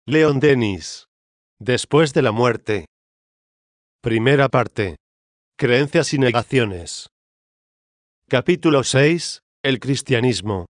Leon Denis. Después de la muerte. Primera parte. Creencias y negaciones. Capítulo 6. El cristianismo.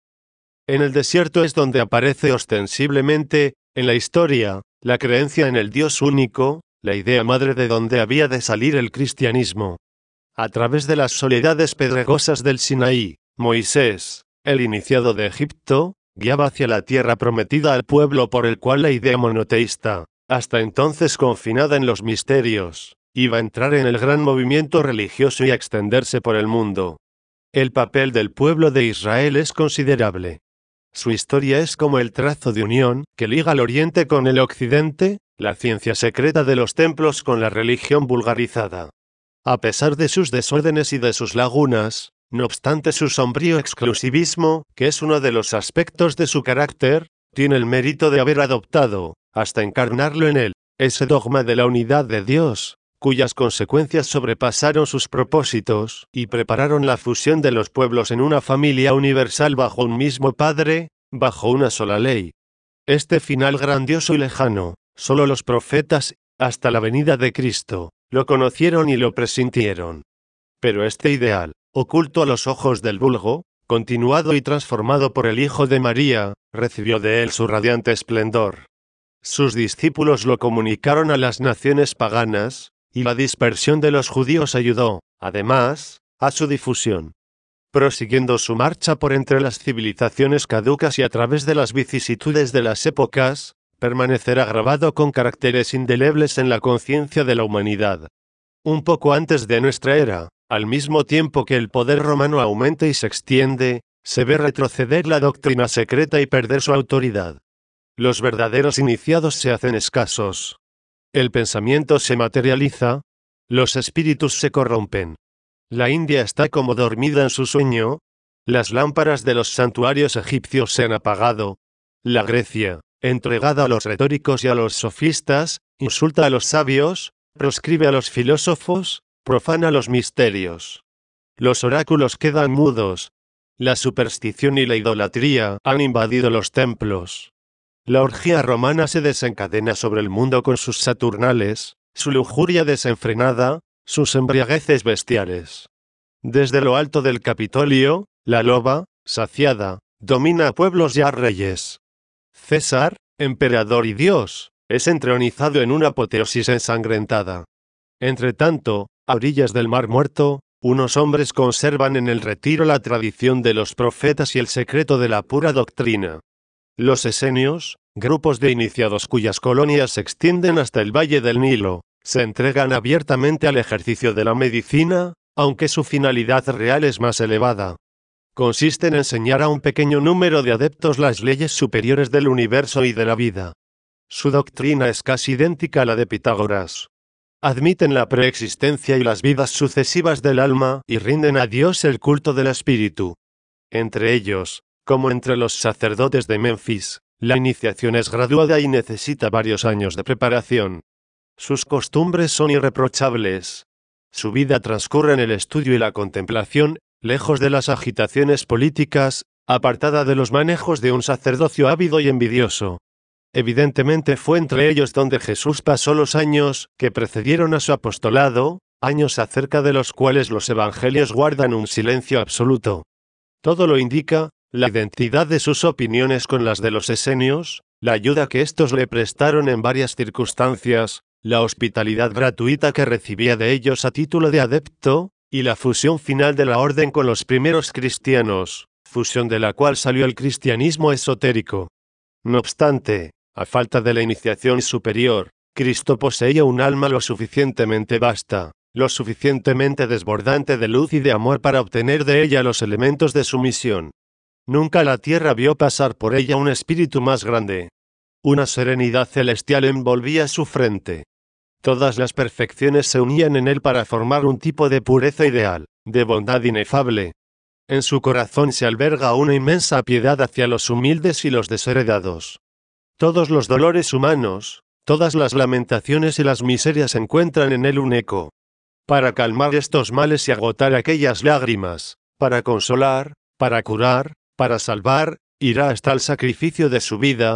En el desierto es donde aparece ostensiblemente, en la historia, la creencia en el Dios único, la idea madre de donde había de salir el cristianismo. A través de las soledades pedregosas del Sinaí, Moisés, el iniciado de Egipto, guiaba hacia la tierra prometida al pueblo por el cual la idea monoteísta, hasta entonces confinada en los misterios, iba a entrar en el gran movimiento religioso y a extenderse por el mundo. El papel del pueblo de Israel es considerable. Su historia es como el trazo de unión que liga al Oriente con el Occidente, la ciencia secreta de los templos con la religión vulgarizada. A pesar de sus desórdenes y de sus lagunas, no obstante su sombrío exclusivismo, que es uno de los aspectos de su carácter, tiene el mérito de haber adoptado, hasta encarnarlo en él, ese dogma de la unidad de Dios, cuyas consecuencias sobrepasaron sus propósitos y prepararon la fusión de los pueblos en una familia universal bajo un mismo Padre, bajo una sola ley. Este final grandioso y lejano, solo los profetas, hasta la venida de Cristo, lo conocieron y lo presintieron. Pero este ideal, oculto a los ojos del vulgo, continuado y transformado por el Hijo de María, recibió de él su radiante esplendor. Sus discípulos lo comunicaron a las naciones paganas, y la dispersión de los judíos ayudó, además, a su difusión. Prosiguiendo su marcha por entre las civilizaciones caducas y a través de las vicisitudes de las épocas, permanecerá grabado con caracteres indelebles en la conciencia de la humanidad. Un poco antes de nuestra era, al mismo tiempo que el poder romano aumenta y se extiende, se ve retroceder la doctrina secreta y perder su autoridad. Los verdaderos iniciados se hacen escasos. El pensamiento se materializa, los espíritus se corrompen. La India está como dormida en su sueño, las lámparas de los santuarios egipcios se han apagado. La Grecia, entregada a los retóricos y a los sofistas, insulta a los sabios, proscribe a los filósofos, profana los misterios. Los oráculos quedan mudos. La superstición y la idolatría han invadido los templos. La orgía romana se desencadena sobre el mundo con sus saturnales, su lujuria desenfrenada, sus embriagueces bestiales. Desde lo alto del Capitolio, la loba, saciada, domina a pueblos y a reyes. César, emperador y Dios, es entronizado en una apoteosis ensangrentada. Entretanto, a orillas del Mar Muerto, unos hombres conservan en el retiro la tradición de los profetas y el secreto de la pura doctrina. Los esenios, grupos de iniciados cuyas colonias se extienden hasta el valle del Nilo, se entregan abiertamente al ejercicio de la medicina, aunque su finalidad real es más elevada. Consiste en enseñar a un pequeño número de adeptos las leyes superiores del universo y de la vida. Su doctrina es casi idéntica a la de Pitágoras. Admiten la preexistencia y las vidas sucesivas del alma y rinden a Dios el culto del espíritu. Entre ellos, como entre los sacerdotes de Memphis, la iniciación es graduada y necesita varios años de preparación. Sus costumbres son irreprochables. Su vida transcurre en el estudio y la contemplación, lejos de las agitaciones políticas, apartada de los manejos de un sacerdocio ávido y envidioso. Evidentemente fue entre ellos donde Jesús pasó los años que precedieron a su apostolado, años acerca de los cuales los evangelios guardan un silencio absoluto. Todo lo indica, la identidad de sus opiniones con las de los esenios, la ayuda que éstos le prestaron en varias circunstancias, la hospitalidad gratuita que recibía de ellos a título de adepto, y la fusión final de la orden con los primeros cristianos, fusión de la cual salió el cristianismo esotérico. No obstante, a falta de la iniciación superior, Cristo poseía un alma lo suficientemente vasta, lo suficientemente desbordante de luz y de amor para obtener de ella los elementos de su misión. Nunca la tierra vio pasar por ella un espíritu más grande. Una serenidad celestial envolvía su frente. Todas las perfecciones se unían en él para formar un tipo de pureza ideal, de bondad inefable. En su corazón se alberga una inmensa piedad hacia los humildes y los desheredados. Todos los dolores humanos, todas las lamentaciones y las miserias encuentran en él un eco. Para calmar estos males y agotar aquellas lágrimas, para consolar, para curar, para salvar, irá hasta el sacrificio de su vida.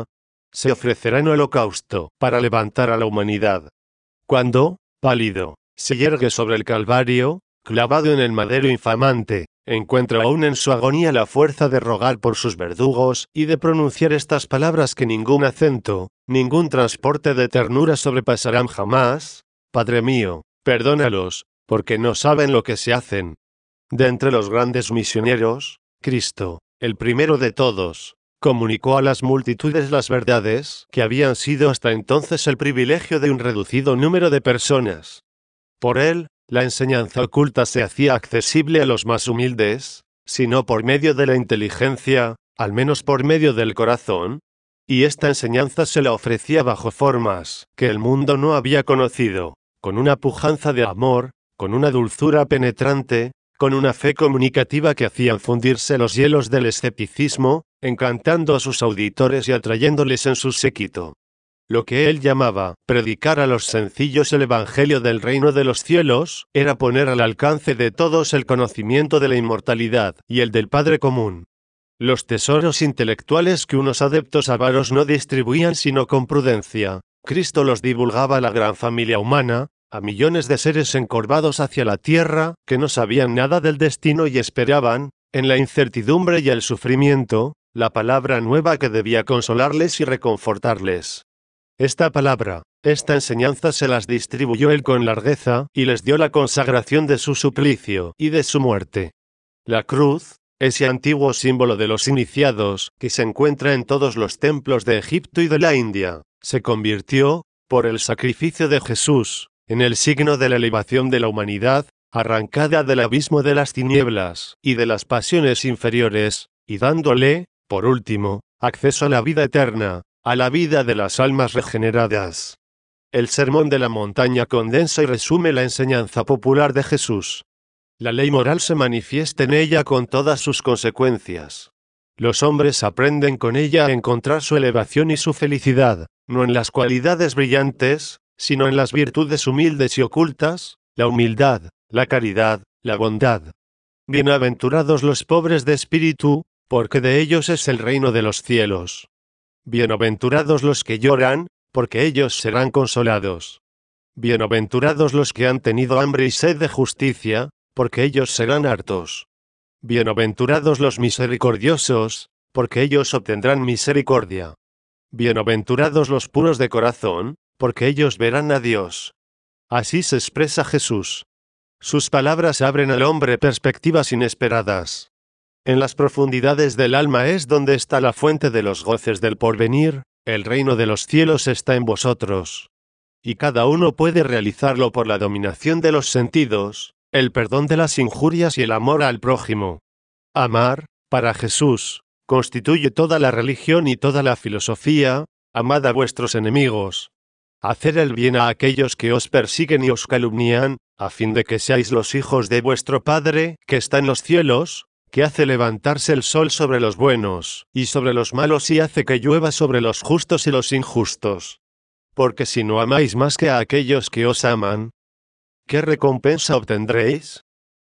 se ofrecerá en holocausto para levantar a la humanidad. Cuando, pálido, se yergue sobre el Calvario, clavado en el madero infamante, encuentra aún en su agonía la fuerza de rogar por sus verdugos y de pronunciar estas palabras que ningún acento, ningún transporte de ternura sobrepasarán jamás: Padre mío, perdónalos, porque no saben lo que se hacen. De entre los grandes misioneros, Cristo, el primero de todos, comunicó a las multitudes las verdades que habían sido hasta entonces el privilegio de un reducido número de personas. Por él, la enseñanza oculta se hacía accesible a los más humildes, si no por medio de la inteligencia, al menos por medio del corazón, y esta enseñanza se la ofrecía bajo formas que el mundo no había conocido, con una pujanza de amor, con una dulzura penetrante, con una fe comunicativa que hacían fundirse los hielos del escepticismo, encantando a sus auditores y atrayéndoles en su séquito. Lo que él llamaba predicar a los sencillos el Evangelio del reino de los cielos, era poner al alcance de todos el conocimiento de la inmortalidad y el del Padre común. Los tesoros intelectuales que unos adeptos avaros no distribuían sino con prudencia, Cristo los divulgaba a la gran familia humana, a millones de seres encorvados hacia la tierra, que no sabían nada del destino y esperaban, en la incertidumbre y el sufrimiento, la palabra nueva que debía consolarles y reconfortarles. Esta palabra, esta enseñanza se las distribuyó él con largueza, y les dio la consagración de su suplicio y de su muerte. La cruz, ese antiguo símbolo de los iniciados, que se encuentra en todos los templos de Egipto y de la India, se convirtió, por el sacrificio de Jesús, en el signo de la elevación de la humanidad, arrancada del abismo de las tinieblas y de las pasiones inferiores, y dándole, por último, acceso a la vida eterna, a la vida de las almas regeneradas. El Sermón de la Montaña condensa y resume la enseñanza popular de Jesús. La ley moral se manifiesta en ella con todas sus consecuencias. Los hombres aprenden con ella a encontrar su elevación y su felicidad, no en las cualidades brillantes, sino en las virtudes humildes y ocultas, la humildad, la caridad, la bondad. Bienaventurados los pobres de espíritu, porque de ellos es el reino de los cielos. Bienaventurados los que lloran, porque ellos serán consolados. Bienaventurados los que han tenido hambre y sed de justicia, porque ellos serán hartos. Bienaventurados los misericordiosos, porque ellos obtendrán misericordia. Bienaventurados los puros de corazón, porque ellos verán a Dios. Así se expresa Jesús. Sus palabras abren al hombre perspectivas inesperadas. En las profundidades del alma es donde está la fuente de los goces del porvenir, el reino de los cielos está en vosotros. Y cada uno puede realizarlo por la dominación de los sentidos, el perdón de las injurias y el amor al prójimo. Amar, para Jesús, constituye toda la religión y toda la filosofía. Amad a vuestros enemigos. Hacer el bien a aquellos que os persiguen y os calumnian, a fin de que seáis los hijos de vuestro Padre, que está en los cielos, que hace levantarse el sol sobre los buenos, y sobre los malos y hace que llueva sobre los justos y los injustos. Porque si no amáis más que a aquellos que os aman, ¿qué recompensa obtendréis?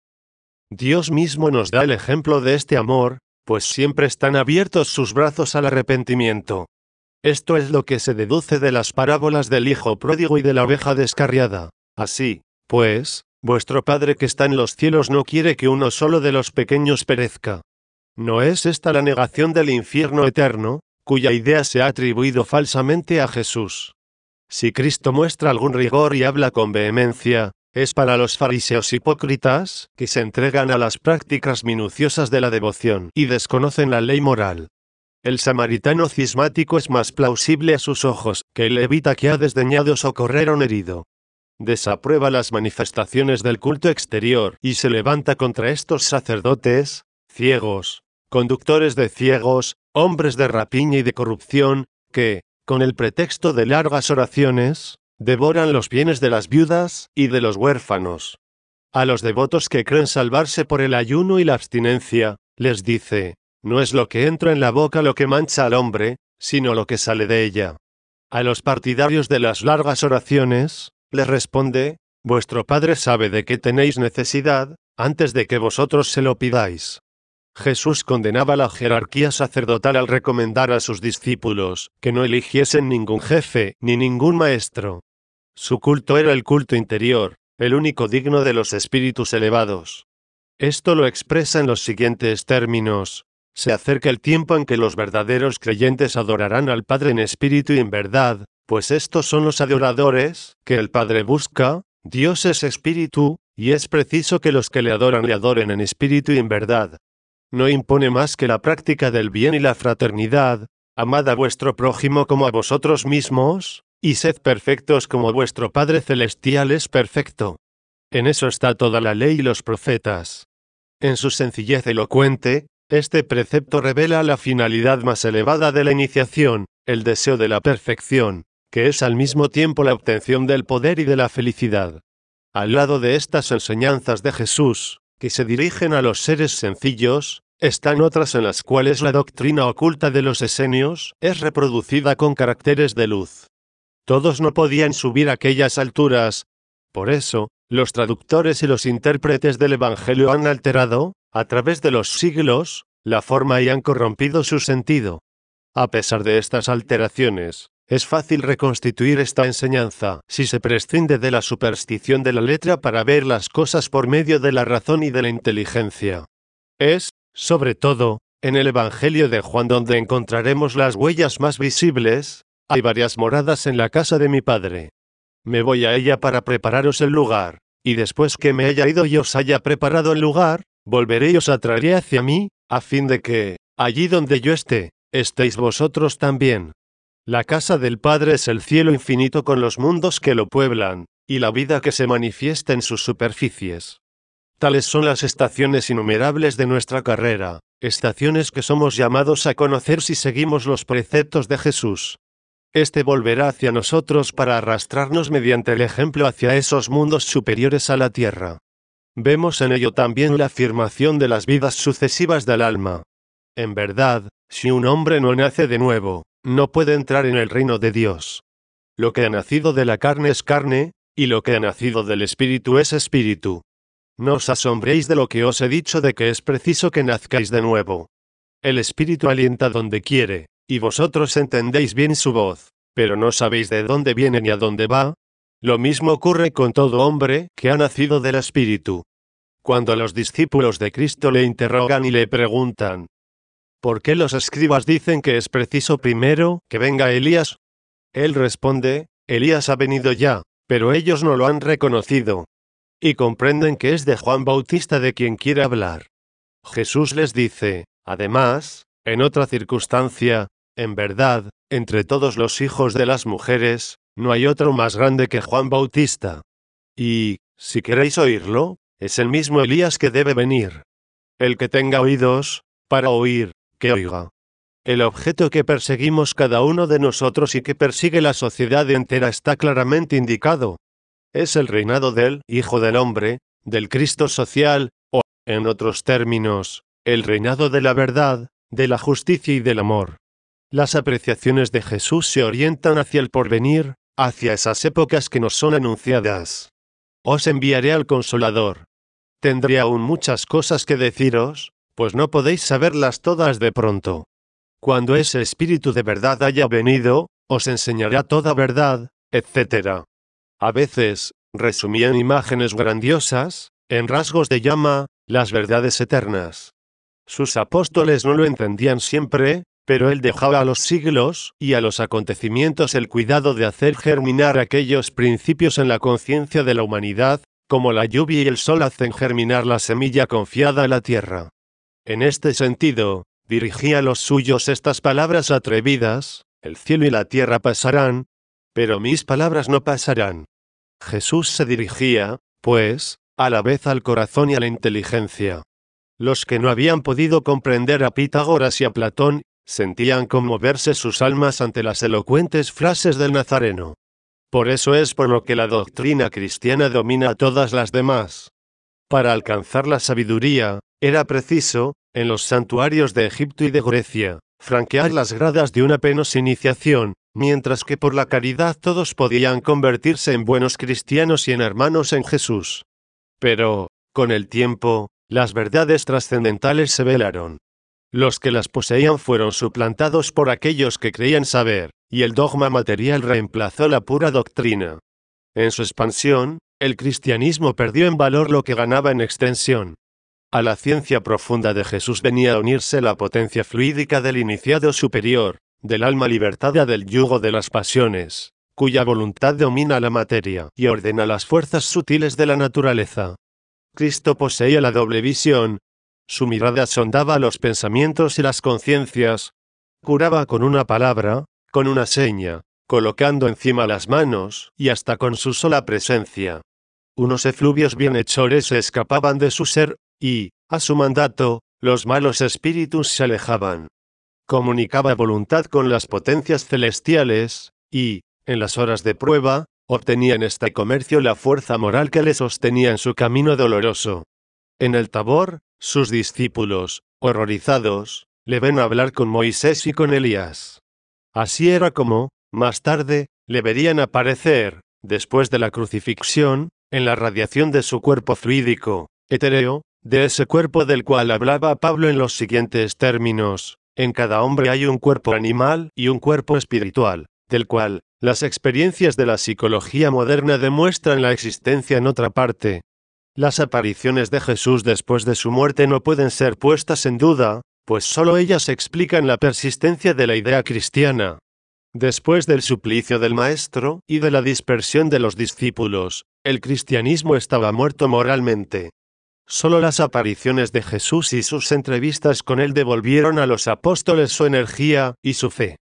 Dios mismo nos da el ejemplo de este amor, pues siempre están abiertos sus brazos al arrepentimiento. Esto es lo que se deduce de las parábolas del hijo pródigo y de la oveja descarriada. Así, pues, vuestro Padre que está en los cielos no quiere que uno solo de los pequeños perezca. ¿No es esta la negación del infierno eterno, cuya idea se ha atribuido falsamente a Jesús? Si Cristo muestra algún rigor y habla con vehemencia, es para los fariseos hipócritas, que se entregan a las prácticas minuciosas de la devoción y desconocen la ley moral. El samaritano cismático es más plausible a sus ojos que el levita que ha desdeñado socorrer a un herido. Desaprueba las manifestaciones del culto exterior y se levanta contra estos sacerdotes, ciegos, conductores de ciegos, hombres de rapiña y de corrupción, que, con el pretexto de largas oraciones, devoran los bienes de las viudas y de los huérfanos. A los devotos que creen salvarse por el ayuno y la abstinencia, les dice: no es lo que entra en la boca lo que mancha al hombre, sino lo que sale de ella. A los partidarios de las largas oraciones, les responde: vuestro Padre sabe de qué tenéis necesidad, antes de que vosotros se lo pidáis. Jesús condenaba la jerarquía sacerdotal al recomendar a sus discípulos que no eligiesen ningún jefe ni ningún maestro. Su culto era el culto interior, el único digno de los espíritus elevados. Esto lo expresa en los siguientes términos: se acerca el tiempo en que los verdaderos creyentes adorarán al Padre en espíritu y en verdad, pues estos son los adoradores que el Padre busca. Dios es espíritu, y es preciso que los que le adoren en espíritu y en verdad. No impone más que la práctica del bien y la fraternidad. Amad a vuestro prójimo como a vosotros mismos, y sed perfectos como vuestro Padre Celestial es perfecto. En eso está toda la ley y los profetas. En su sencillez elocuente, este precepto revela la finalidad más elevada de la iniciación, el deseo de la perfección, que es al mismo tiempo la obtención del poder y de la felicidad. Al lado de estas enseñanzas de Jesús, que se dirigen a los seres sencillos, están otras en las cuales la doctrina oculta de los esenios es reproducida con caracteres de luz. Todos no podían subir a aquellas alturas. Por eso, los traductores y los intérpretes del Evangelio han alterado, a través de los siglos, la forma y han corrompido su sentido. A pesar de estas alteraciones, es fácil reconstituir esta enseñanza si se prescinde de la superstición de la letra para ver las cosas por medio de la razón y de la inteligencia. Es, sobre todo, en el Evangelio de Juan donde encontraremos las huellas más visibles. Hay varias moradas en la casa de mi Padre. Me voy a ella para prepararos el lugar, y después que me haya ido y os haya preparado el lugar, volveré y os atraeré hacia mí, a fin de que, allí donde yo esté, estéis vosotros también. La casa del Padre es el cielo infinito con los mundos que lo pueblan, y la vida que se manifiesta en sus superficies. Tales son las estaciones innumerables de nuestra carrera, estaciones que somos llamados a conocer si seguimos los preceptos de Jesús. Este volverá hacia nosotros para arrastrarnos mediante el ejemplo hacia esos mundos superiores a la tierra. Vemos en ello también la afirmación de las vidas sucesivas del alma. En verdad, si un hombre no nace de nuevo, no puede entrar en el reino de Dios. Lo que ha nacido de la carne es carne, y lo que ha nacido del espíritu es espíritu. No os asombréis de lo que os he dicho de que es preciso que nazcáis de nuevo. El espíritu alienta donde quiere, y vosotros entendéis bien su voz, pero no sabéis de dónde viene ni a dónde va. Lo mismo ocurre con todo hombre que ha nacido del espíritu. Cuando los discípulos de Cristo le interrogan y le preguntan: ¿por qué los escribas dicen que es preciso primero que venga Elías? Él responde: Elías ha venido ya, pero ellos no lo han reconocido. Y comprenden que es de Juan Bautista de quien quiere hablar. Jesús les dice, además, en otra circunstancia: en verdad, entre todos los hijos de las mujeres, no hay otro más grande que Juan Bautista. Y, si queréis oírlo, es el mismo Elías que debe venir. El que tenga oídos para oír, que oiga. El objeto que perseguimos cada uno de nosotros y que persigue la sociedad entera está claramente indicado. Es el reinado del Hijo del Hombre, del Cristo social, o, en otros términos, el reinado de la verdad, de la justicia y del amor. Las apreciaciones de Jesús se orientan hacia el porvenir, hacia esas épocas que nos son anunciadas. Os enviaré al Consolador. Tendré aún muchas cosas que deciros, pues no podéis saberlas todas de pronto. Cuando ese Espíritu de verdad haya venido, os enseñará toda verdad, etc. A veces, resumía en imágenes grandiosas, en rasgos de llama, las verdades eternas. Sus apóstoles no lo entendían siempre, pero él dejaba a los siglos y a los acontecimientos el cuidado de hacer germinar aquellos principios en la conciencia de la humanidad, como la lluvia y el sol hacen germinar la semilla confiada a la tierra. En este sentido, dirigía a los suyos estas palabras atrevidas: el cielo y la tierra pasarán, pero mis palabras no pasarán. Jesús se dirigía, pues, a la vez al corazón y a la inteligencia. Los que no habían podido comprender a Pitágoras y a Platón, sentían conmoverse sus almas ante las elocuentes frases del Nazareno. Por eso es por lo que la doctrina cristiana domina a todas las demás. Para alcanzar la sabiduría, era preciso, en los santuarios de Egipto y de Grecia, franquear las gradas de una penosa iniciación, mientras que por la caridad todos podían convertirse en buenos cristianos y en hermanos en Jesús. Pero, con el tiempo, Las verdades trascendentales se velaron. Los que las poseían fueron suplantados por aquellos que creían saber, y el dogma material reemplazó la pura doctrina. En su expansión, el cristianismo perdió en valor lo que ganaba en extensión. A la ciencia profunda de Jesús venía a unirse la potencia fluídica del iniciado superior, del alma libertada del yugo de las pasiones, cuya voluntad domina la materia y ordena las fuerzas sutiles de la naturaleza. Cristo poseía la doble visión. Su mirada sondaba los pensamientos y las conciencias. Curaba con una palabra, con una seña, colocando encima las manos, y hasta con su sola presencia. Unos efluvios bienhechores se escapaban de su ser, y, a su mandato, los malos espíritus se alejaban. Comunicaba voluntad con las potencias celestiales, y, en las horas de prueba, obtenía en este comercio la fuerza moral que le sostenía en su camino doloroso. En el Tabor, sus discípulos, horrorizados, le ven hablar con Moisés y con Elías. Así era como, más tarde, le verían aparecer, después de la crucifixión, en la radiación de su cuerpo fluídico, etéreo, de ese cuerpo del cual hablaba Pablo en los siguientes términos: en cada hombre hay un cuerpo animal y un cuerpo espiritual, del cual las experiencias de la psicología moderna demuestran la existencia en otra parte. Las apariciones de Jesús después de su muerte no pueden ser puestas en duda, pues solo ellas explican la persistencia de la idea cristiana. Después del suplicio del Maestro y de la dispersión de los discípulos, el cristianismo estaba muerto moralmente. Solo las apariciones de Jesús y sus entrevistas con él devolvieron a los apóstoles su energía y su fe.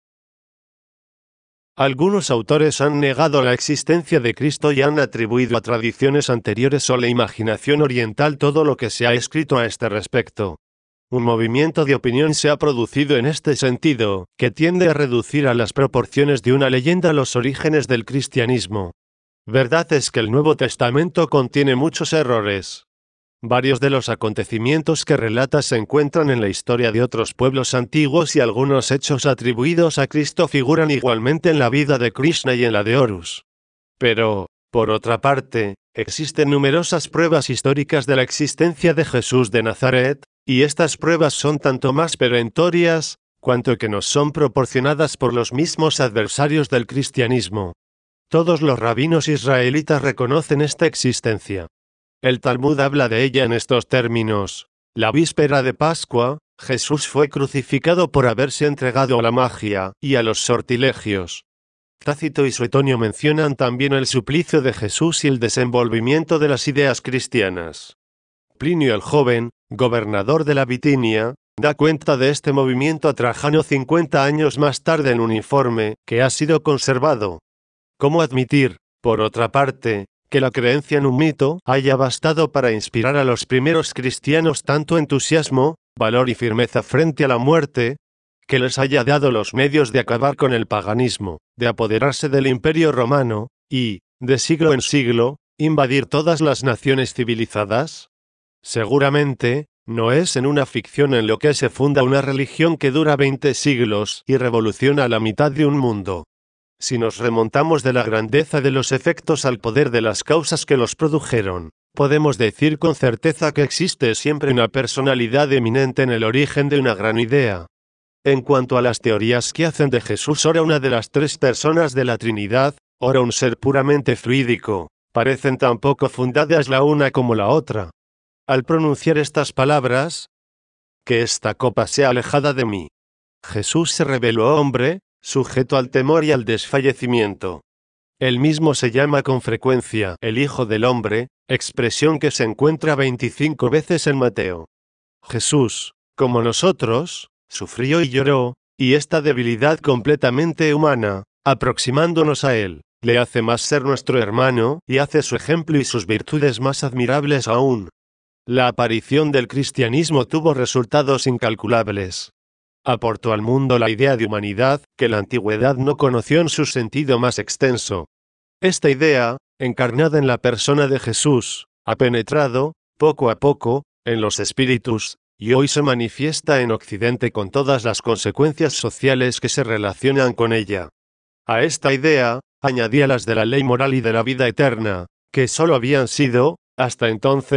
Algunos autores han negado la existencia de Cristo y han atribuido a tradiciones anteriores o la imaginación oriental todo lo que se ha escrito a este respecto. Un movimiento de opinión se ha producido en este sentido, que tiende a reducir a las proporciones de una leyenda los orígenes del cristianismo. Verdad es que el Nuevo Testamento contiene muchos errores. Varios de los acontecimientos que relata se encuentran en la historia de otros pueblos antiguos y algunos hechos atribuidos a Cristo figuran igualmente en la vida de Krishna y en la de Horus. Pero, por otra parte, existen numerosas pruebas históricas de la existencia de Jesús de Nazaret, y estas pruebas son tanto más perentorias, cuanto que nos son proporcionadas por los mismos adversarios del cristianismo. Todos los rabinos israelitas reconocen esta existencia. El Talmud habla de ella en estos términos: la víspera de Pascua, Jesús fue crucificado por haberse entregado a la magia y a los sortilegios. Tácito y Suetonio mencionan también el suplicio de Jesús y el desenvolvimiento de las ideas cristianas. Plinio el Joven, gobernador de la Bitinia, da cuenta de este movimiento a Trajano 50 años más tarde en un informe que ha sido conservado. ¿Cómo admitir, por otra parte, que la creencia en un mito haya bastado para inspirar a los primeros cristianos tanto entusiasmo, valor y firmeza frente a la muerte, que les haya dado los medios de acabar con el paganismo, de apoderarse del Imperio Romano, y, de siglo en siglo, invadir todas las naciones civilizadas? Seguramente, no es en una ficción en lo que se funda una religión que dura 20 siglos y revoluciona la mitad de un mundo. Si nos remontamos de la grandeza de los efectos al poder de las causas que los produjeron, podemos decir con certeza que existe siempre una personalidad eminente en el origen de una gran idea. En cuanto a las teorías que hacen de Jesús ora una de las tres personas de la Trinidad, ora un ser puramente fluídico, parecen tan poco fundadas la una como la otra. Al pronunciar estas palabras, que esta copa sea alejada de mí, Jesús se reveló hombre, sujeto al temor y al desfallecimiento. Él mismo se llama con frecuencia el Hijo del Hombre, expresión que se encuentra 25 veces en Mateo. Jesús, como nosotros, sufrió y lloró, y esta debilidad completamente humana, aproximándonos a Él, le hace más ser nuestro hermano y hace su ejemplo y sus virtudes más admirables aún. La aparición del cristianismo tuvo resultados incalculables. Aportó al mundo la idea de humanidad que la antigüedad no conoció en su sentido más extenso. Esta idea, encarnada en la persona de Jesús, ha penetrado, poco a poco, en los espíritus, y hoy se manifiesta en Occidente con todas las consecuencias sociales que se relacionan con ella. A esta idea, añadía las de la ley moral y de la vida eterna, que solo habían sido, hasta entonces,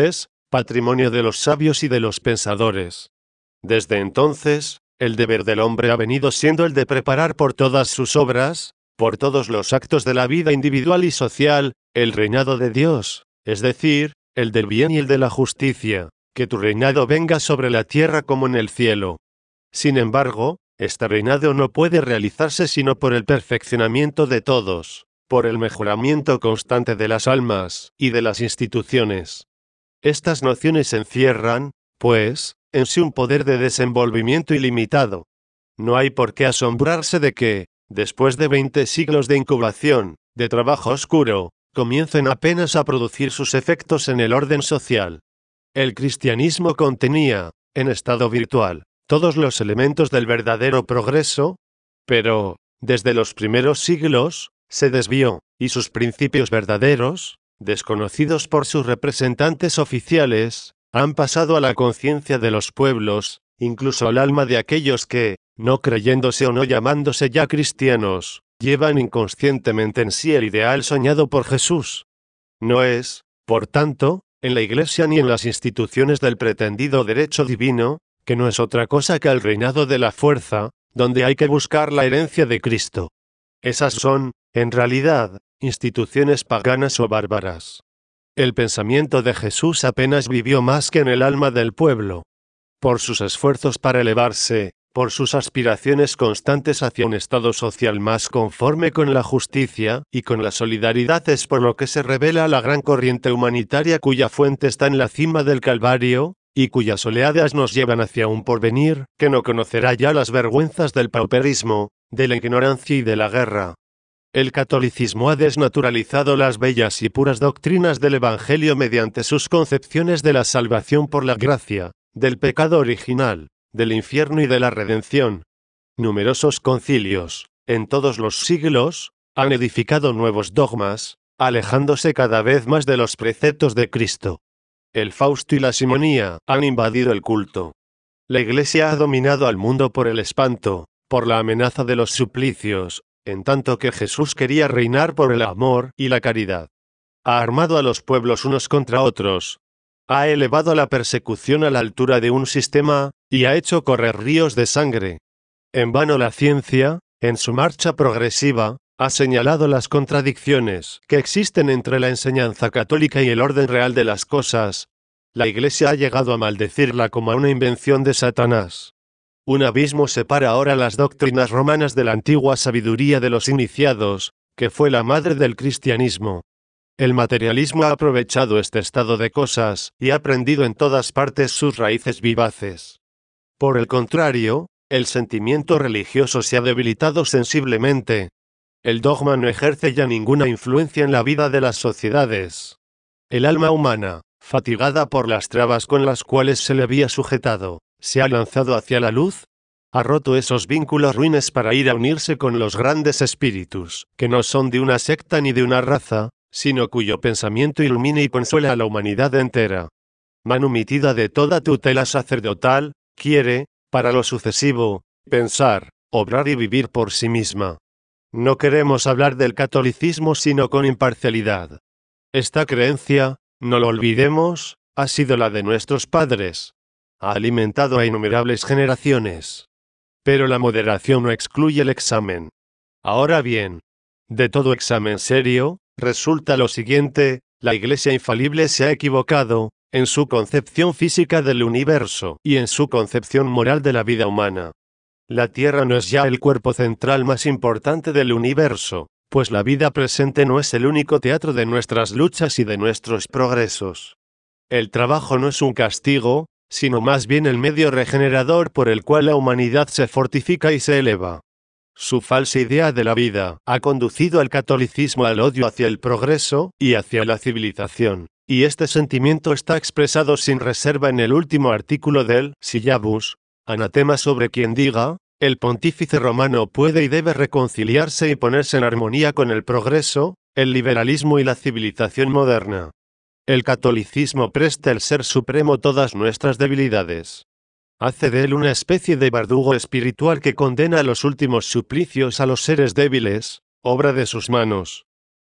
patrimonio de los sabios y de los pensadores. Desde entonces, el deber del hombre ha venido siendo el de preparar por todas sus obras, por todos los actos de la vida individual y social, el reinado de Dios, es decir, el del bien y el de la justicia, que tu reinado venga sobre la tierra como en el cielo. Sin embargo, este reinado no puede realizarse sino por el perfeccionamiento de todos, por el mejoramiento constante de las almas y de las instituciones. Estas nociones encierran, pues, en sí un poder de desenvolvimiento ilimitado. No hay por qué asombrarse de que, después de 20 siglos de incubación, de trabajo oscuro, comiencen apenas a producir sus efectos en el orden social. El cristianismo contenía, en estado virtual, todos los elementos del verdadero progreso, pero, desde los primeros siglos, se desvió, y sus principios verdaderos, desconocidos por sus representantes oficiales, han pasado a la conciencia de los pueblos, incluso al alma de aquellos que, no creyéndose o no llamándose ya cristianos, llevan inconscientemente en sí el ideal soñado por Jesús. No es, por tanto, en la Iglesia ni en las instituciones del pretendido derecho divino, que no es otra cosa que el reinado de la fuerza, donde hay que buscar la herencia de Cristo. Esas son, en realidad, instituciones paganas o bárbaras. El pensamiento de Jesús apenas vivió más que en el alma del pueblo. Por sus esfuerzos para elevarse, por sus aspiraciones constantes hacia un estado social más conforme con la justicia y con la solidaridad es por lo que se revela la gran corriente humanitaria cuya fuente está en la cima del Calvario, y cuyas oleadas nos llevan hacia un porvenir que no conocerá ya las vergüenzas del pauperismo, de la ignorancia y de la guerra. El catolicismo ha desnaturalizado las bellas y puras doctrinas del Evangelio mediante sus concepciones de la salvación por la gracia, del pecado original, del infierno y de la redención. Numerosos concilios, en todos los siglos, han edificado nuevos dogmas, alejándose cada vez más de los preceptos de Cristo. El Fausto y la simonía han invadido el culto. La Iglesia ha dominado al mundo por el espanto, por la amenaza de los suplicios, en tanto que Jesús quería reinar por el amor y la caridad. Ha armado a los pueblos unos contra otros. Ha elevado la persecución a la altura de un sistema, y ha hecho correr ríos de sangre. En vano la ciencia, en su marcha progresiva, ha señalado las contradicciones que existen entre la enseñanza católica y el orden real de las cosas. La Iglesia ha llegado a maldecirla como a una invención de Satanás. Un abismo separa ahora las doctrinas romanas de la antigua sabiduría de los iniciados, que fue la madre del cristianismo. El materialismo ha aprovechado este estado de cosas y ha prendido en todas partes sus raíces vivaces. Por el contrario, el sentimiento religioso se ha debilitado sensiblemente. El dogma no ejerce ya ninguna influencia en la vida de las sociedades. El alma humana, fatigada por las trabas con las cuales se le había sujetado, se ha lanzado hacia la luz, ha roto esos vínculos ruines para ir a unirse con los grandes espíritus, que no son de una secta ni de una raza, sino cuyo pensamiento ilumina y consuela a la humanidad entera. Mano mitida de toda tutela sacerdotal, quiere, para lo sucesivo, pensar, obrar y vivir por sí misma. No queremos hablar del catolicismo sino con imparcialidad. Esta creencia, no lo olvidemos, ha sido la de nuestros padres. Ha alimentado a innumerables generaciones. Pero la moderación no excluye el examen. Ahora bien, de todo examen serio, resulta lo siguiente: la Iglesia infalible se ha equivocado, en su concepción física del universo y en su concepción moral de la vida humana. La Tierra no es ya el cuerpo central más importante del universo, pues la vida presente no es el único teatro de nuestras luchas y de nuestros progresos. El trabajo no es un castigo, sino más bien el medio regenerador por el cual la humanidad se fortifica y se eleva. Su falsa idea de la vida ha conducido al catolicismo al odio hacia el progreso y hacia la civilización, y este sentimiento está expresado sin reserva en el último artículo del Syllabus, anatema sobre quien diga: el pontífice romano puede y debe reconciliarse y ponerse en armonía con el progreso, el liberalismo y la civilización moderna. El catolicismo presta el Ser Supremo todas nuestras debilidades. Hace de él una especie de verdugo espiritual que condena a los últimos suplicios a los seres débiles, obra de sus manos.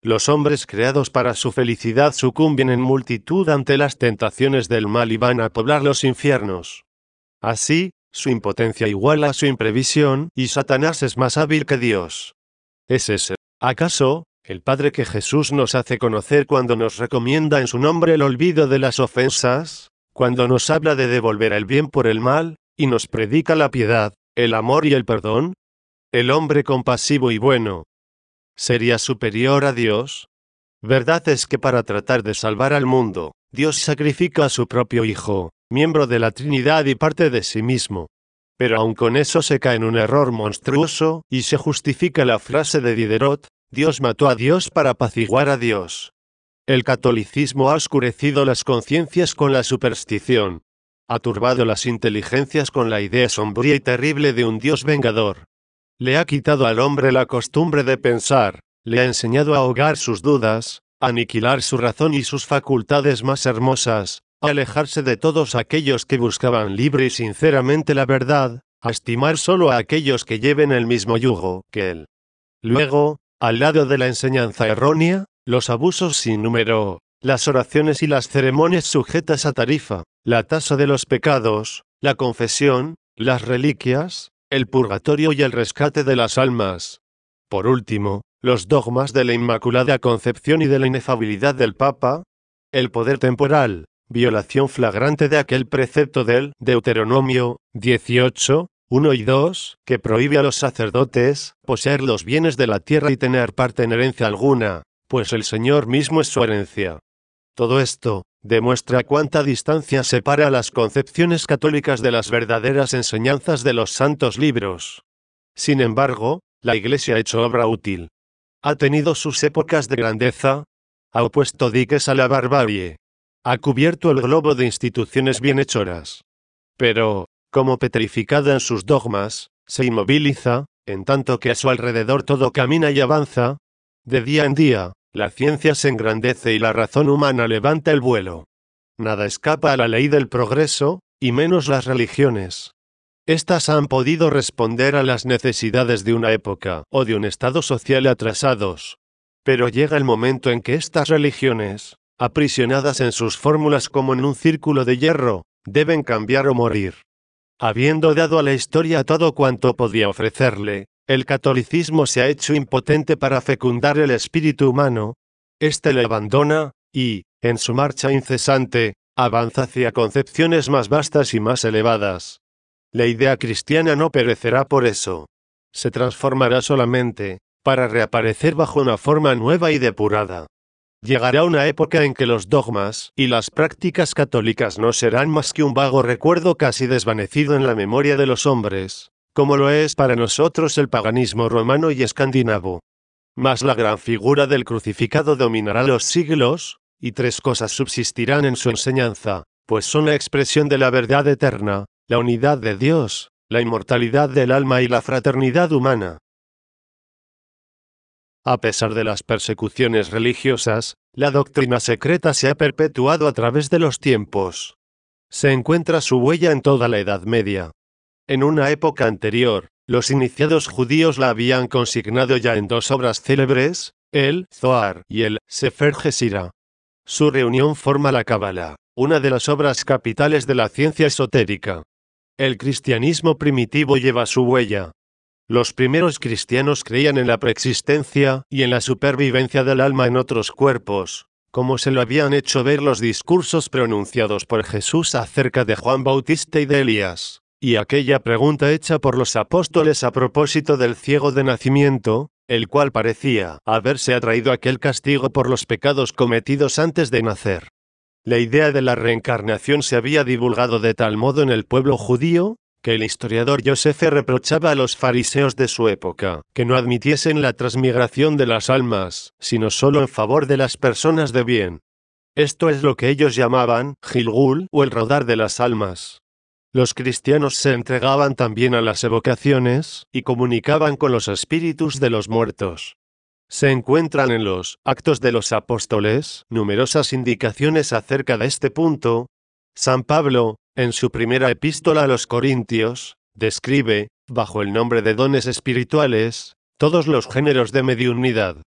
Los hombres creados para su felicidad sucumben en multitud ante las tentaciones del mal y van a poblar los infiernos. Así, su impotencia iguala su imprevisión, y Satanás es más hábil que Dios. ¿Es ese, acaso, el Padre que Jesús nos hace conocer cuando nos recomienda en su nombre el olvido de las ofensas, cuando nos habla de devolver el bien por el mal, y nos predica la piedad, el amor y el perdón? El hombre compasivo y bueno ¿sería superior a Dios? Verdad es que para tratar de salvar al mundo, Dios sacrifica a su propio Hijo, miembro de la Trinidad y parte de sí mismo. Pero aun con eso se cae en un error monstruoso, y se justifica la frase de Diderot: Dios mató a Dios para apaciguar a Dios. El catolicismo ha oscurecido las conciencias con la superstición. Ha turbado las inteligencias con la idea sombría y terrible de un Dios vengador. Le ha quitado al hombre la costumbre de pensar, le ha enseñado a ahogar sus dudas, a aniquilar su razón y sus facultades más hermosas, a alejarse de todos aquellos que buscaban libre y sinceramente la verdad, a estimar solo a aquellos que lleven el mismo yugo que él. Luego, al lado de la enseñanza errónea, los abusos sin número, las oraciones y las ceremonias sujetas a tarifa, la tasa de los pecados, la confesión, las reliquias, el purgatorio y el rescate de las almas. Por último, los dogmas de la Inmaculada Concepción y de la inefabilidad del Papa, el poder temporal, violación flagrante de aquel precepto del Deuteronomio 18, 1 y 2, que prohíbe a los sacerdotes poseer los bienes de la tierra y tener parte en herencia alguna, pues el Señor mismo es su herencia. Todo esto demuestra cuánta distancia separa a las concepciones católicas de las verdaderas enseñanzas de los santos libros. Sin embargo, la Iglesia ha hecho obra útil. Ha tenido sus épocas de grandeza, ha opuesto diques a la barbarie, ha cubierto el globo de instituciones bienhechoras. Pero, como petrificada en sus dogmas, se inmoviliza, en tanto que a su alrededor todo camina y avanza. De día en día, la ciencia se engrandece y la razón humana levanta el vuelo. Nada escapa a la ley del progreso, y menos las religiones. Estas han podido responder a las necesidades de una época o de un estado social atrasados. Pero llega el momento en que estas religiones, aprisionadas en sus fórmulas como en un círculo de hierro, deben cambiar o morir. Habiendo dado a la historia todo cuanto podía ofrecerle, el catolicismo se ha hecho impotente para fecundar el espíritu humano. Este le abandona, y, en su marcha incesante, avanza hacia concepciones más vastas y más elevadas. La idea cristiana no perecerá por eso. Se transformará solamente, para reaparecer bajo una forma nueva y depurada. Llegará una época en que los dogmas y las prácticas católicas no serán más que un vago recuerdo casi desvanecido en la memoria de los hombres, como lo es para nosotros el paganismo romano y escandinavo. Mas la gran figura del crucificado dominará los siglos, y tres cosas subsistirán en su enseñanza, pues son la expresión de la verdad eterna, la unidad de Dios, la inmortalidad del alma y la fraternidad humana. A pesar de las persecuciones religiosas, la doctrina secreta se ha perpetuado a través de los tiempos. Se encuentra su huella en toda la Edad Media. En una época anterior, los iniciados judíos la habían consignado ya en dos obras célebres, el Zohar y el Sefer Gesira. Su reunión forma la Cábala, una de las obras capitales de la ciencia esotérica. El cristianismo primitivo lleva su huella. Los primeros cristianos creían en la preexistencia y en la supervivencia del alma en otros cuerpos, como se lo habían hecho ver los discursos pronunciados por Jesús acerca de Juan Bautista y de Elías, y aquella pregunta hecha por los apóstoles a propósito del ciego de nacimiento, el cual parecía haberse atraído aquel castigo por los pecados cometidos antes de nacer. La idea de la reencarnación se había divulgado de tal modo en el pueblo judío, que el historiador Josefe reprochaba a los fariseos de su época que no admitiesen la transmigración de las almas, sino solo en favor de las personas de bien. Esto es lo que ellos llamaban Gilgul o el rodar de las almas. Los cristianos se entregaban también a las evocaciones y comunicaban con los espíritus de los muertos. Se encuentran en los Actos de los Apóstoles numerosas indicaciones acerca de este punto. San Pablo, en su primera epístola a los Corintios, describe, bajo el nombre de dones espirituales, todos los géneros de mediunidad.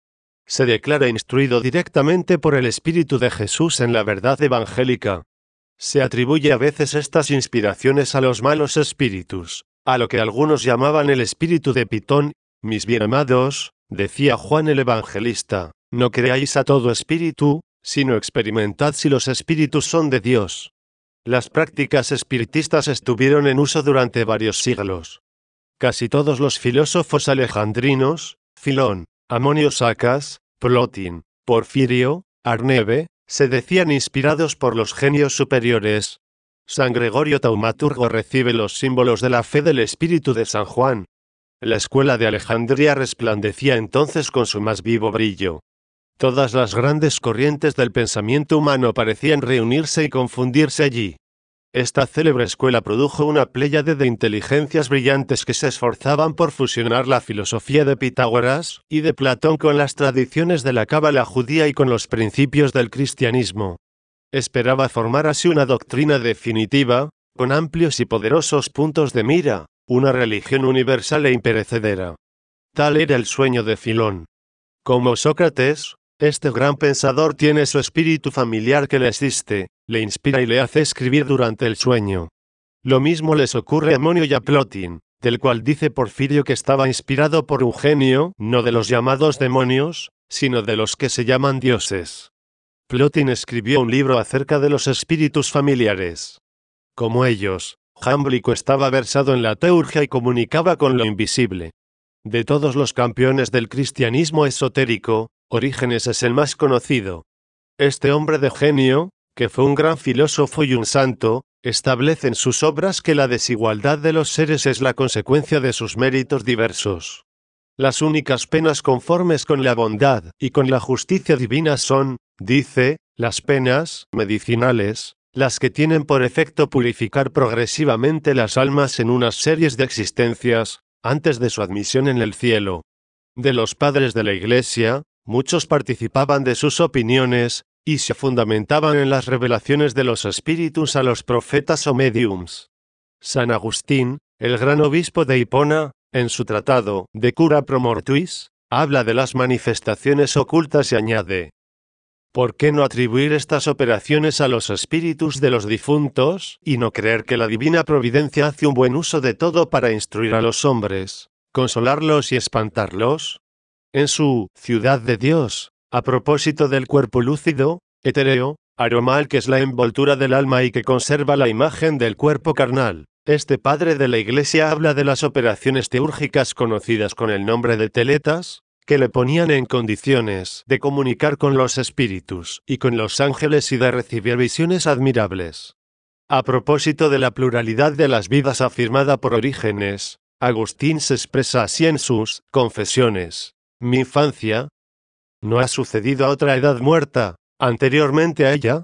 Se declara instruido directamente por el Espíritu de Jesús en la verdad evangélica. Se atribuye a veces estas inspiraciones a los malos espíritus, a lo que algunos llamaban el espíritu de Pitón. Mis bien amados, decía Juan el Evangelista, no creáis a todo espíritu, sino experimentad si los espíritus son de Dios. Las prácticas espiritistas estuvieron en uso durante varios siglos. Casi todos los filósofos alejandrinos, Filón, Amonio Sacas, Plotin, Porfirio, Arneve, se decían inspirados por los genios superiores. San Gregorio Taumaturgo recibe los símbolos de la fe del Espíritu de San Juan. La escuela de Alejandría resplandecía entonces con su más vivo brillo. Todas las grandes corrientes del pensamiento humano parecían reunirse y confundirse allí. Esta célebre escuela produjo una pléyade de inteligencias brillantes que se esforzaban por fusionar la filosofía de Pitágoras y de Platón con las tradiciones de la cábala judía y con los principios del cristianismo. Esperaba formar así una doctrina definitiva, con amplios y poderosos puntos de mira, una religión universal e imperecedera. Tal era el sueño de Filón. Como Sócrates, este gran pensador tiene su espíritu familiar que le asiste, le inspira y le hace escribir durante el sueño. Lo mismo les ocurre a Amonio y a Plotin, del cual dice Porfirio que estaba inspirado por un genio, no de los llamados demonios, sino de los que se llaman dioses. Plotin escribió un libro acerca de los espíritus familiares. Como ellos, Jámblico estaba versado en la teurgia y comunicaba con lo invisible. De todos los campeones del cristianismo esotérico, Orígenes es el más conocido. Este hombre de genio, que fue un gran filósofo y un santo, establece en sus obras que la desigualdad de los seres es la consecuencia de sus méritos diversos. Las únicas penas conformes con la bondad y con la justicia divina son, dice, las penas medicinales, las que tienen por efecto purificar progresivamente las almas en unas series de existencias, antes de su admisión en el cielo. De los padres de la Iglesia, muchos participaban de sus opiniones, y se fundamentaban en las revelaciones de los espíritus a los profetas o mediums. San Agustín, el gran obispo de Hipona, en su tratado De Cura Pro Mortuis, habla de las manifestaciones ocultas y añade: ¿por qué no atribuir estas operaciones a los espíritus de los difuntos, y no creer que la divina providencia hace un buen uso de todo para instruir a los hombres, consolarlos y espantarlos? En su Ciudad de Dios, a propósito del cuerpo lúcido, etéreo, aromal que es la envoltura del alma y que conserva la imagen del cuerpo carnal, este padre de la Iglesia habla de las operaciones teúrgicas conocidas con el nombre de teletas, que le ponían en condiciones de comunicar con los espíritus y con los ángeles y de recibir visiones admirables. A propósito de la pluralidad de las vidas afirmada por Orígenes, Agustín se expresa así en sus Confesiones: mi infancia no ha sucedido a otra edad muerta, anteriormente a ella.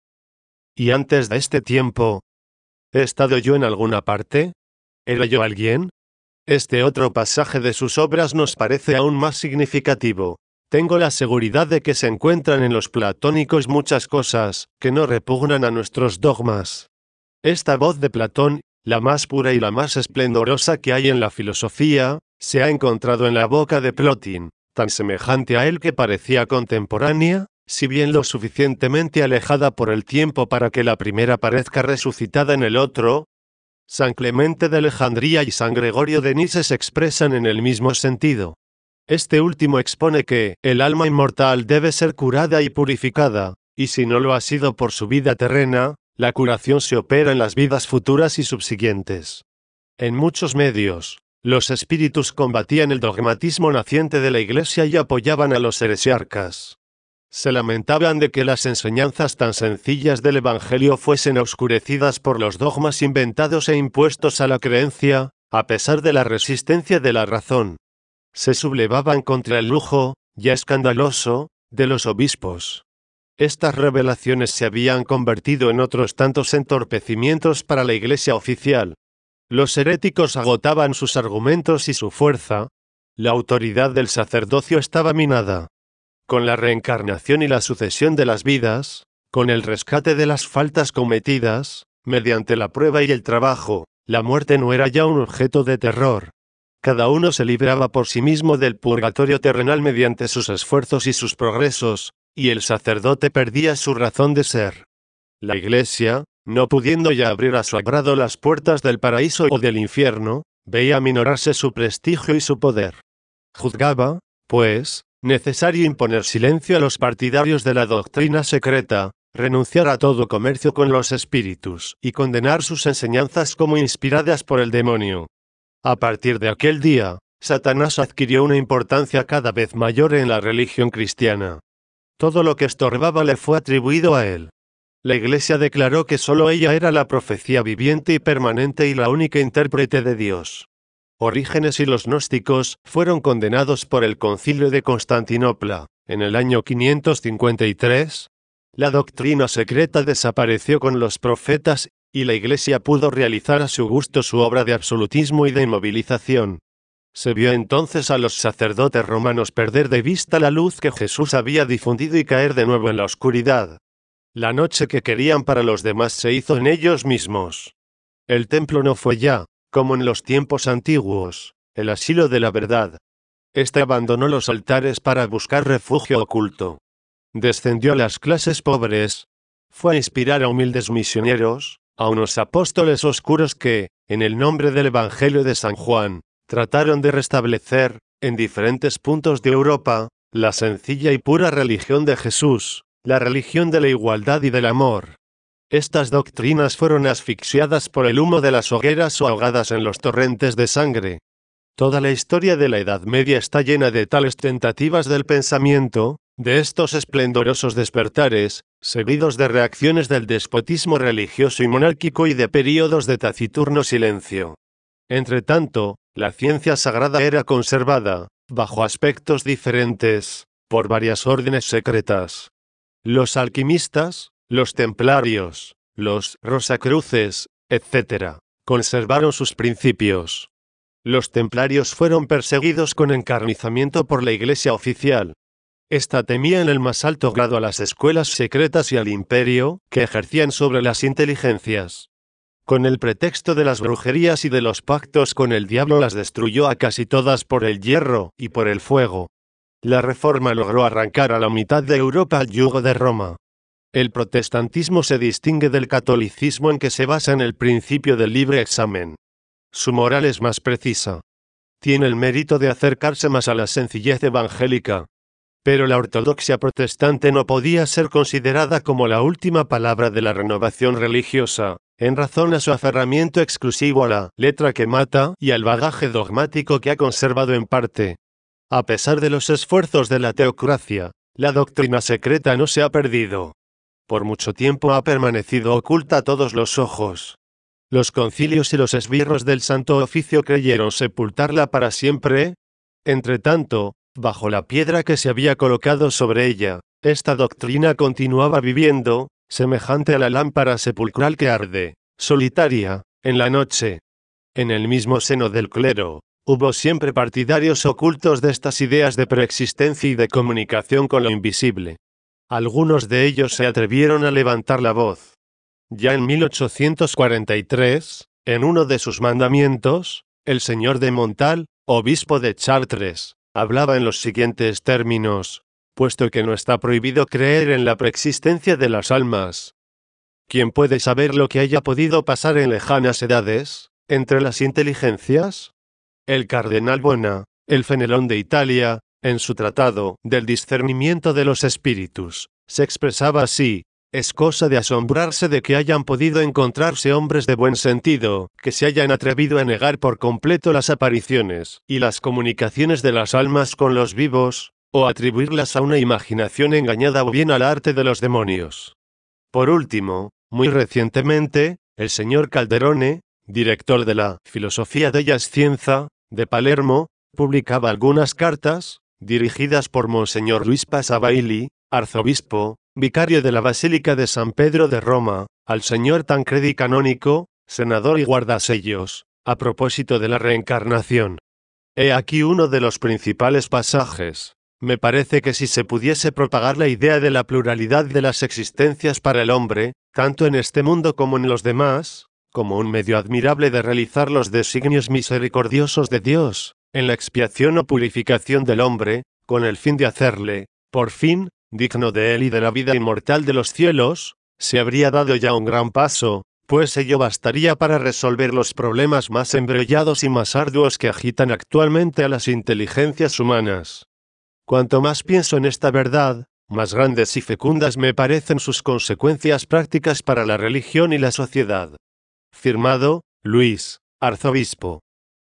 ¿Y antes de este tiempo, he estado yo en alguna parte? ¿Era yo alguien? Este otro pasaje de sus obras nos parece aún más significativo. Tengo la seguridad de que se encuentran en los platónicos muchas cosas que no repugnan a nuestros dogmas. Esta voz de Platón, la más pura y la más esplendorosa que hay en la filosofía, se ha encontrado en la boca de Plotin, tan semejante a él que parecía contemporánea, si bien lo suficientemente alejada por el tiempo para que la primera parezca resucitada en el otro. San Clemente de Alejandría y San Gregorio de Nice se expresan en el mismo sentido. Este último expone que el alma inmortal debe ser curada y purificada, y si no lo ha sido por su vida terrena, la curación se opera en las vidas futuras y subsiguientes. En muchos medios, los espíritus combatían el dogmatismo naciente de la Iglesia y apoyaban a los heresiarcas. Se lamentaban de que las enseñanzas tan sencillas del Evangelio fuesen oscurecidas por los dogmas inventados e impuestos a la creencia, a pesar de la resistencia de la razón. Se sublevaban contra el lujo, ya escandaloso, de los obispos. Estas revelaciones se habían convertido en otros tantos entorpecimientos para la Iglesia oficial. Los heréticos agotaban sus argumentos y su fuerza. La autoridad del sacerdocio estaba minada. Con la reencarnación y la sucesión de las vidas, con el rescate de las faltas cometidas, mediante la prueba y el trabajo, la muerte no era ya un objeto de terror. Cada uno se libraba por sí mismo del purgatorio terrenal mediante sus esfuerzos y sus progresos, y el sacerdote perdía su razón de ser. La Iglesia, no pudiendo ya abrir a su agrado las puertas del paraíso o del infierno, veía minorarse su prestigio y su poder. Juzgaba, pues, necesario imponer silencio a los partidarios de la doctrina secreta, renunciar a todo comercio con los espíritus y condenar sus enseñanzas como inspiradas por el demonio. A partir de aquel día, Satanás adquirió una importancia cada vez mayor en la religión cristiana. Todo lo que estorbaba le fue atribuido a él. La Iglesia declaró que sólo ella era la profecía viviente y permanente y la única intérprete de Dios. Orígenes y los gnósticos fueron condenados por el Concilio de Constantinopla, en el año 553. La doctrina secreta desapareció con los profetas, y la Iglesia pudo realizar a su gusto su obra de absolutismo y de inmovilización. Se vio entonces a los sacerdotes romanos perder de vista la luz que Jesús había difundido y caer de nuevo en la oscuridad. La noche que querían para los demás se hizo en ellos mismos. El templo no fue ya, como en los tiempos antiguos, el asilo de la verdad. Este abandonó los altares para buscar refugio oculto. Descendió a las clases pobres. Fue a inspirar a humildes misioneros, a unos apóstoles oscuros que, en el nombre del Evangelio de San Juan, trataron de restablecer, en diferentes puntos de Europa, la sencilla y pura religión de Jesús, la religión de la igualdad y del amor. Estas doctrinas fueron asfixiadas por el humo de las hogueras o ahogadas en los torrentes de sangre. Toda la historia de la Edad Media está llena de tales tentativas del pensamiento, de estos esplendorosos despertares, seguidos de reacciones del despotismo religioso y monárquico y de períodos de taciturno silencio. Entretanto, la ciencia sagrada era conservada, bajo aspectos diferentes, por varias órdenes secretas. Los alquimistas, los templarios, los rosacruces, etc., conservaron sus principios. Los templarios fueron perseguidos con encarnizamiento por la Iglesia oficial. Esta temía en el más alto grado a las escuelas secretas y al imperio que ejercían sobre las inteligencias. Con el pretexto de las brujerías y de los pactos con el diablo las destruyó a casi todas por el hierro y por el fuego. La Reforma logró arrancar a la mitad de Europa el yugo de Roma. El protestantismo se distingue del catolicismo en que se basa en el principio del libre examen. Su moral es más precisa. Tiene el mérito de acercarse más a la sencillez evangélica. Pero la ortodoxia protestante no podía ser considerada como la última palabra de la renovación religiosa, en razón a su aferramiento exclusivo a la letra que mata y al bagaje dogmático que ha conservado en parte. A pesar de los esfuerzos de la teocracia, la doctrina secreta no se ha perdido. Por mucho tiempo ha permanecido oculta a todos los ojos. Los concilios y los esbirros del Santo Oficio creyeron sepultarla para siempre. Entretanto, bajo la piedra que se había colocado sobre ella, esta doctrina continuaba viviendo, semejante a la lámpara sepulcral que arde, solitaria, en la noche. En el mismo seno del clero, hubo siempre partidarios ocultos de estas ideas de preexistencia y de comunicación con lo invisible. Algunos de ellos se atrevieron a levantar la voz. Ya en 1843, en uno de sus mandamientos, el señor de Montal, obispo de Chartres, hablaba en los siguientes términos: puesto que no está prohibido creer en la preexistencia de las almas. ¿Quién puede saber lo que haya podido pasar en lejanas edades, entre las inteligencias? El cardenal Bona, el Fenelón de Italia, en su tratado del discernimiento de los espíritus, se expresaba así: es cosa de asombrarse de que hayan podido encontrarse hombres de buen sentido, que se hayan atrevido a negar por completo las apariciones y las comunicaciones de las almas con los vivos, o atribuirlas a una imaginación engañada o bien al arte de los demonios. Por último, muy recientemente, el señor Calderone, director de la Filosofía della Scienza, de Palermo, publicaba algunas cartas, dirigidas por Monseñor Luis Pasabaili, arzobispo, vicario de la Basílica de San Pedro de Roma, al señor Tancredi Canónico, senador y guardasellos, a propósito de la reencarnación. He aquí uno de los principales pasajes. Me parece que si se pudiese propagar la idea de la pluralidad de las existencias para el hombre, tanto en este mundo como en los demás, como un medio admirable de realizar los designios misericordiosos de Dios, en la expiación o purificación del hombre, con el fin de hacerle, por fin, digno de él y de la vida inmortal de los cielos, se habría dado ya un gran paso, pues ello bastaría para resolver los problemas más embrollados y más arduos que agitan actualmente a las inteligencias humanas. Cuanto más pienso en esta verdad, más grandes y fecundas me parecen sus consecuencias prácticas para la religión y la sociedad. Firmado, Luis, Arzobispo.